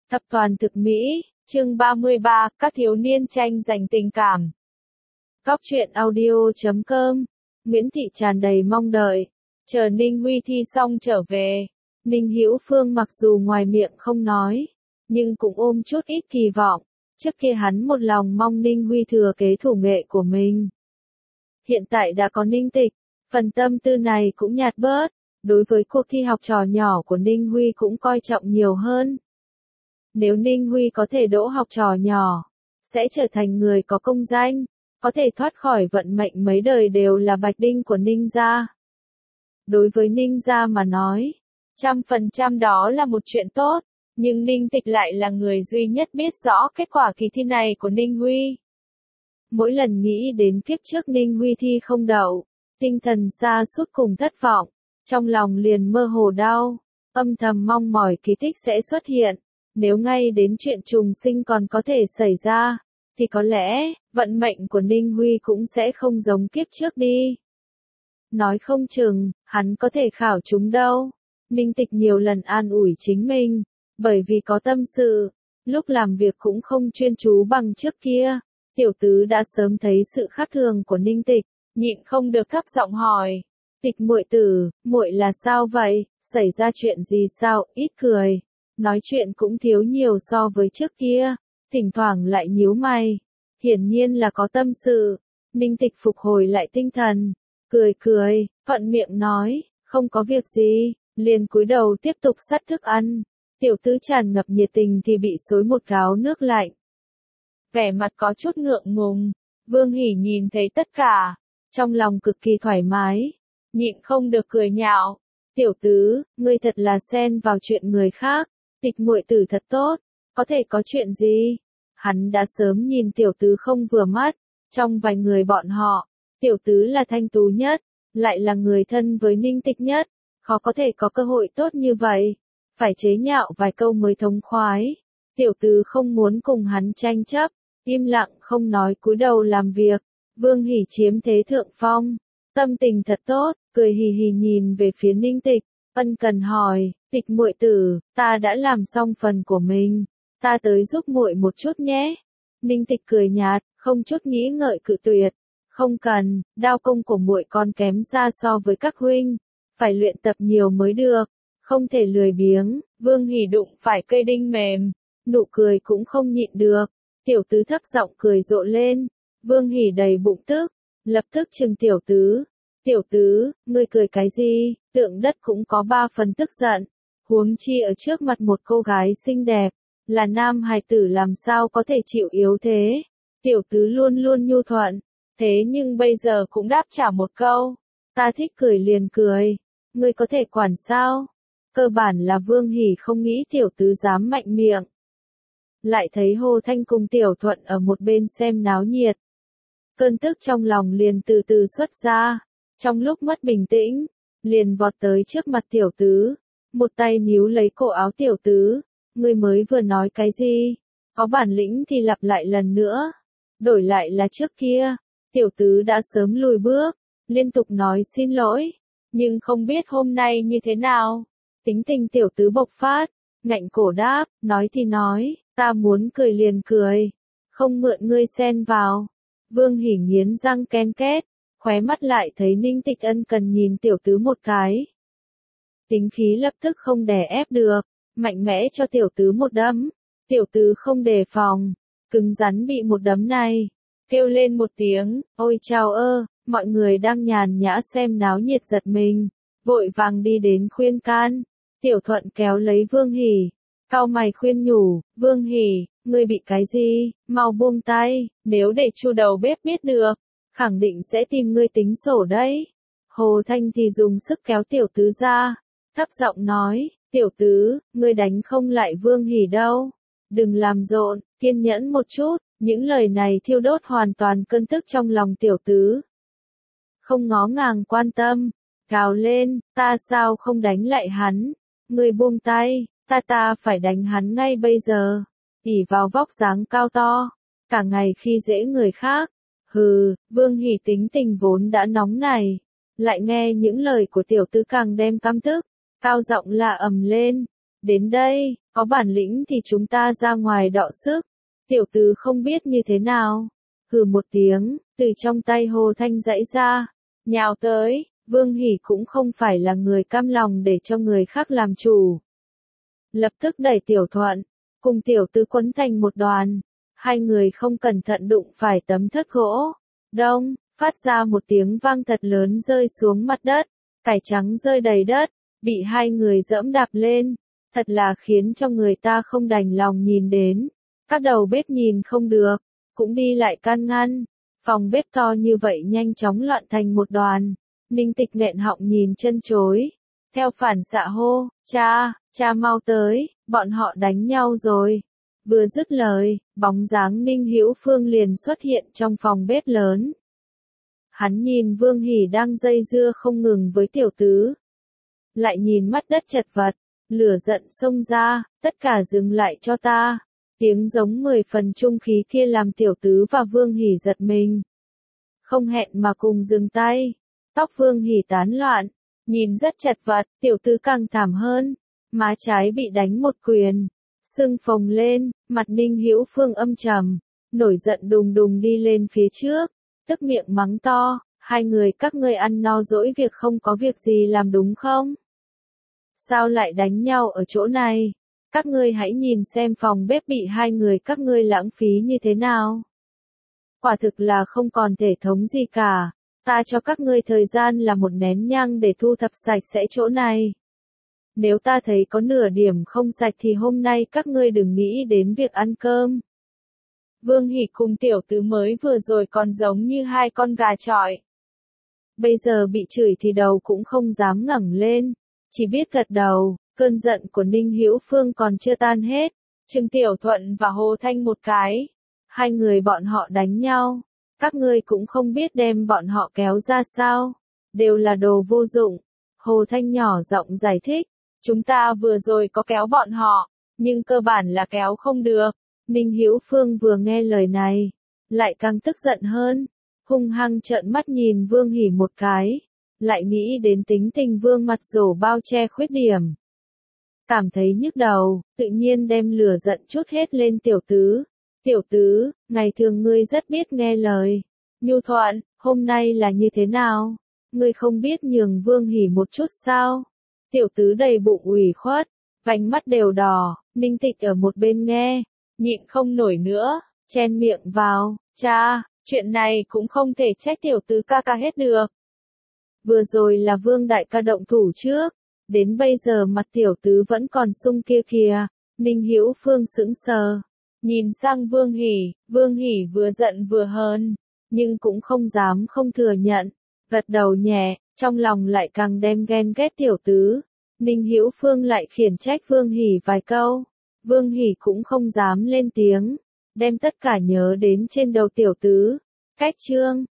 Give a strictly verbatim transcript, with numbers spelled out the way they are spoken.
Tập toàn thực mỹ, chương ba mươi ba, các thiếu niên tranh giành tình cảm. Góc truyện audio chấm com, Nguyễn Thị tràn đầy mong đợi, chờ Ninh Huy thi xong trở về. Ninh Hữu Phương mặc dù ngoài miệng không nói, nhưng cũng ôm chút ít kỳ vọng, trước kia hắn một lòng mong Ninh Huy thừa kế thủ nghệ của mình. Hiện tại đã có Ninh Tịch, phần tâm tư này cũng nhạt bớt, đối với cuộc thi học trò nhỏ của Ninh Huy cũng coi trọng nhiều hơn. Nếu Ninh Huy có thể đỗ học trò nhỏ, sẽ trở thành người có công danh, có thể thoát khỏi vận mệnh mấy đời đều là bạch đinh của Ninh gia. Đối với Ninh gia mà nói, trăm phần trăm đó là một chuyện tốt, nhưng Ninh Tịch lại là người duy nhất biết rõ kết quả kỳ thi này của Ninh Huy. Mỗi lần nghĩ đến kiếp trước Ninh Huy thi không đậu, tinh thần sa sút cùng thất vọng, trong lòng liền mơ hồ đau, âm thầm mong mỏi kỳ tích sẽ xuất hiện. Nếu ngay đến chuyện trùng sinh còn có thể xảy ra, thì có lẽ, vận mệnh của Ninh Huy cũng sẽ không giống kiếp trước đi. Nói không chừng, hắn có thể khảo chúng đâu. Ninh Tịch nhiều lần an ủi chính mình, bởi vì có tâm sự, lúc làm việc cũng không chuyên chú bằng trước kia. Tiểu tứ đã sớm thấy sự khác thường của Ninh Tịch, nhịn không được thấp giọng hỏi. Tịch muội tử, muội là sao vậy, xảy ra chuyện gì sao, ít cười. Nói chuyện cũng thiếu nhiều so với trước kia, thỉnh thoảng lại nhíu mày, hiển nhiên là có tâm sự. Ninh Tịch phục hồi lại tinh thần, cười cười, thuận miệng nói, không có việc gì, liền cúi đầu tiếp tục xắt thức ăn. Tiểu tứ tràn ngập nhiệt tình thì bị xối một gáo nước lạnh. Vẻ mặt có chút ngượng ngùng, Vương Hỉ nhìn thấy tất cả, trong lòng cực kỳ thoải mái, nhịn không được cười nhạo. Tiểu tứ, ngươi thật là xen vào chuyện người khác. Tịch muội tử thật tốt, có thể có chuyện gì? Hắn đã sớm nhìn tiểu tứ không vừa mắt, trong vài người bọn họ, tiểu tứ là thanh tú nhất, lại là người thân với Ninh Tịch nhất, khó có thể có cơ hội tốt như vậy, phải chế nhạo vài câu mới thống khoái. Tiểu tứ không muốn cùng hắn tranh chấp, im lặng không nói cúi đầu làm việc. Vương Hỉ chiếm thế thượng phong, tâm tình thật tốt, cười hì hì nhìn về phía Ninh Tịch, ân cần hỏi. Tịch muội tử, ta đã làm xong phần của mình, ta tới giúp muội một chút nhé. Ninh Tịch cười nhạt, không chút nghĩ ngợi cự tuyệt. Không cần, đao công của muội còn kém xa so với các huynh, phải luyện tập nhiều mới được, không thể lười biếng. Vương Hỉ đụng phải cây đinh mềm, nụ cười cũng không nhịn được. Tiểu tứ thấp giọng cười rộ lên, Vương Hỉ đầy bụng tức, lập tức trừng tiểu tứ. Tiểu tứ, ngươi cười cái gì? Tượng đất cũng có ba phần tức giận. Huống chi ở trước mặt một cô gái xinh đẹp, là nam hài tử làm sao có thể chịu yếu thế. Tiểu tứ luôn luôn nhu thuận, thế nhưng bây giờ cũng đáp trả một câu. Ta thích cười liền cười, ngươi có thể quản sao? Cơ bản là Vương Hỉ không nghĩ tiểu tứ dám mạnh miệng. Lại thấy Hồ Thanh cùng Tiểu Thuận ở một bên xem náo nhiệt. Cơn tức trong lòng liền từ từ xuất ra, trong lúc mất bình tĩnh, liền vọt tới trước mặt tiểu tứ. Một tay níu lấy cổ áo tiểu tứ, ngươi mới vừa nói cái gì? Có bản lĩnh thì lặp lại lần nữa. Đổi lại là trước kia, tiểu tứ đã sớm lùi bước, liên tục nói xin lỗi, nhưng không biết hôm nay như thế nào. Tính tình tiểu tứ bộc phát, ngạnh cổ đáp, nói thì nói, ta muốn cười liền cười, không mượn ngươi xen vào. Vương Hỉ nghiến răng ken két, khóe mắt lại thấy Ninh Tịch ân cần nhìn tiểu tứ một cái. Tính khí lập tức không đè ép được, mạnh mẽ cho tiểu tứ một đấm. Tiểu tứ không đề phòng, cứng rắn bị một đấm này, kêu lên một tiếng, ôi chao ơ, mọi người đang nhàn nhã xem náo nhiệt giật mình, vội vàng đi đến khuyên can. Tiểu Thuận kéo lấy Vương Hỉ, cau mày khuyên nhủ, Vương Hỉ, ngươi bị cái gì, mau buông tay, nếu để Chu đầu bếp biết được, khẳng định sẽ tìm ngươi tính sổ đấy. Hồ Thanh thì dùng sức kéo tiểu tứ ra, thấp giọng nói, tiểu tứ, ngươi đánh không lại Vương Hỉ đâu, đừng làm rộn, kiên nhẫn một chút. Những lời này thiêu đốt hoàn toàn cơn tức trong lòng tiểu tứ. Không ngó ngàng quan tâm, gào lên, ta sao không đánh lại hắn, ngươi buông tay, ta ta phải đánh hắn ngay bây giờ. Ỉ vào vóc dáng cao to, cả ngày khi dễ người khác. Hừ, Vương Hỉ tính tình vốn đã nóng này, lại nghe những lời của tiểu tứ càng đem căm tức, cao giọng la ầm lên, Đến đây, có bản lĩnh thì chúng ta ra ngoài đọ sức. Tiểu tứ không biết như thế nào. Hừ một tiếng, từ trong tay Hồ Thanh giãy ra, nhào tới. Vương Hỉ cũng không phải là người cam lòng để cho người khác làm chủ. Lập tức đẩy Tiểu Thuận, cùng Tiểu Tứ quấn thành một đoàn. Hai người không cẩn thận đụng phải tấm thất gỗ. Đông, phát ra một tiếng vang thật lớn rơi xuống mặt đất. Cải trắng rơi đầy đất, bị hai người dẫm đạp lên. Thật là khiến cho người ta không đành lòng nhìn đến. Các đầu bếp nhìn không được, cũng đi lại can ngăn. Phòng bếp to như vậy nhanh chóng loạn thành một đoàn. Ninh Tịch nghẹn họng nhìn chân chối. Theo phản xạ hô, cha, cha mau tới, bọn họ đánh nhau rồi. Vừa dứt lời, bóng dáng Ninh Hữu Phương liền xuất hiện trong phòng bếp lớn. Hắn nhìn Vương Hỉ đang dây dưa không ngừng với Tiểu Tứ. Lại nhìn mắt đất chật vật, lửa giận xông ra, tất cả dừng lại cho ta. Tiếng giống mười phần trung khí kia làm Tiểu Tứ và Vương Hỉ giật mình. Không hẹn mà cùng dừng tay. Tóc Vương Hỉ tán loạn, nhìn rất chật vật, Tiểu Tứ càng thảm hơn. Má trái bị đánh một quyền, sưng phồng lên, mặt Ninh Hữu Phương âm trầm, nổi giận đùng đùng đi lên phía trước, tức miệng mắng to, hai người các ngươi ăn no dỗi việc không có việc gì làm đúng không? Sao lại đánh nhau ở chỗ này? Các ngươi hãy nhìn xem phòng bếp bị hai người các ngươi lãng phí như thế nào. Quả thực là không còn thể thống gì cả, ta cho các ngươi thời gian là một nén nhang để thu thập sạch sẽ chỗ này. Nếu ta thấy có nửa điểm không sạch thì hôm nay các ngươi đừng nghĩ đến việc ăn cơm. Vương Hỉ cùng Tiểu Tứ mới vừa rồi còn giống như hai con gà chọi. Bây giờ bị chửi thì đầu cũng không dám ngẩng lên, chỉ biết gật đầu. Cơn giận của Ninh Hữu Phương còn chưa tan hết, Trương Tiểu Thuận và Hồ Thanh một cái. Hai người bọn họ đánh nhau, các ngươi cũng không biết đem bọn họ kéo ra sao, đều là đồ vô dụng. Hồ Thanh nhỏ giọng giải thích, chúng ta vừa rồi có kéo bọn họ, nhưng cơ bản là kéo không được. Ninh Hữu Phương vừa nghe lời này, lại càng tức giận hơn, hung hăng trợn mắt nhìn Vương Hỉ một cái, lại nghĩ đến tính tình Vương mặt rổ bao che khuyết điểm. Cảm thấy nhức đầu, tự nhiên đem lửa giận chút hết lên Tiểu Tứ. Tiểu Tứ, ngày thường ngươi rất biết nghe lời. Nhu Thuận, hôm nay là như thế nào? Ngươi không biết nhường Vương Hỉ một chút sao? Tiểu Tứ đầy bụng ủy khuất, vành mắt đều đỏ. Ninh Tịch ở một bên nghe, nhịn không nổi nữa, chen miệng vào, cha, chuyện này cũng không thể trách Tiểu Tứ ca ca hết được. Vừa rồi là Vương đại ca động thủ trước, đến bây giờ mặt Tiểu Tứ vẫn còn sung kia kìa. Ninh Hữu Phương sững sờ, nhìn sang Vương Hỉ, Vương Hỉ vừa giận vừa hờn, nhưng cũng không dám không thừa nhận, gật đầu nhẹ, trong lòng lại càng đem ghen ghét Tiểu Tứ. Ninh Hữu Phương lại khiển trách Vương Hỉ vài câu, Vương Hỉ cũng không dám lên tiếng, đem tất cả nhớ đến trên đầu Tiểu Tứ. Cách chương